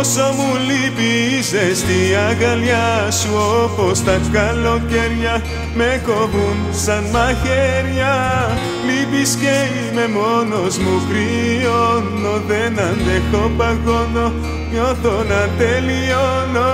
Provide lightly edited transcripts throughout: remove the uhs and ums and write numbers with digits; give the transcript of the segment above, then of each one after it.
Πόσο μου λείπει η ζεστή αγκαλιά σου, όπως τα καλοκαίρια με κόβουν σαν μαχαίρια. Λείπεις και είμαι μόνος μου, κρυώνω, δεν αντέχω, παγώνω, νιώθω να τελειώνω.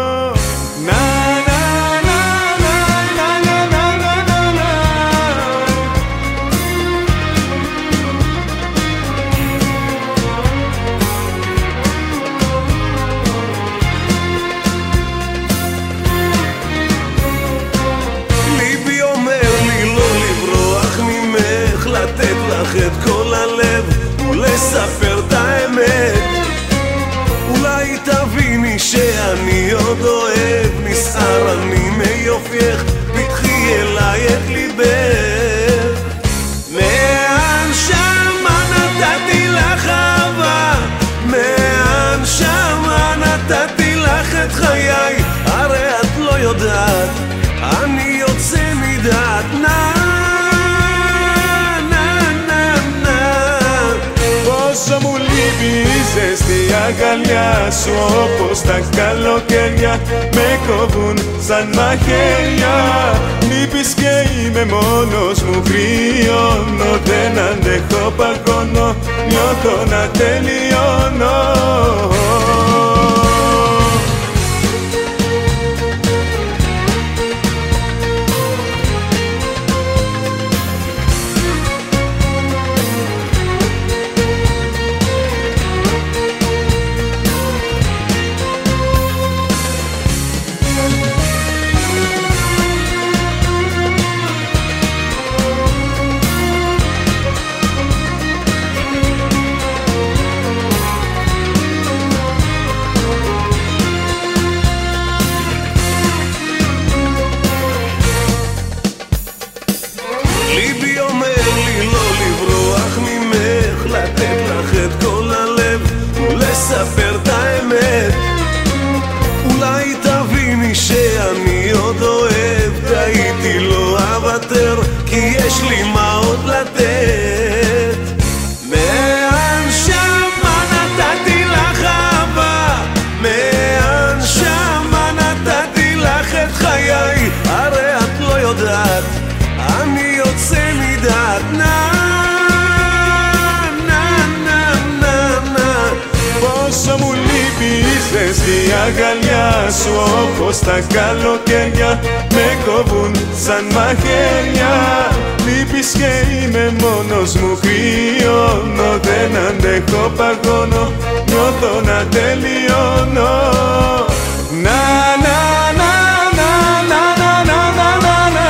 את כל הלב ולספר את האמת. אולי תביני שאני עוד אוהב, נסער אני מיופייך, פתחי אליי את ליבך. מהנשמה נתתי לך אהבה, מהנשמה נתתי לך את חיי, הרי את לא יודעת, אני יוצא מדעת. Πόσο μου λείπει η ζεστή αγκαλιά σου, όπως τα καλοκαίρια με κόβουν σαν μαχαίρια. Λείπεις και είμαι μόνος μου, κρυώνω, δεν αντέχω, παγώνω, νιώθω να τελειώνω. ליבי אומר לי לא לברוח ממך, לתת לך את כל הלב ולספר את האמת. אולי תביני שאני עוד אוהב, טעיתי לא אוותר, כי יש לי מה עוד לתת. מהנשמה נתתי לך אהבה, מהנשמה נתתי לך את חיי, הרי את לא יודעת, אני יוצא מדעת. Πόσο μου λείπει η ζεστή αγκαλιά σου, όπως τα καλοκαίρια με κόβουν σαν μαχαίρια. Λείπεις και είμαι μόνος μου, κρυώνω, δεν αντέχω, παγώνω, νιώθω να τελειώνω. Να, να, να, να, να, να, να, να, να, να.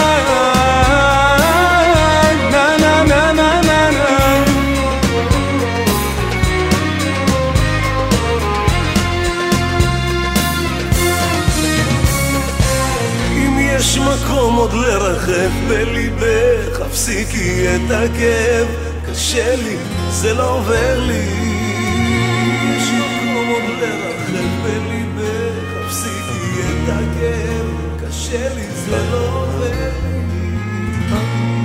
יש מקום עוד לרחב בליבך, הפסיקי את הכאב, קשה לי, זה לא עובר לי. יש מקום עוד לרחב בליבך, הפסיקי את הכאב, קשה לי, זה לא עובר לי.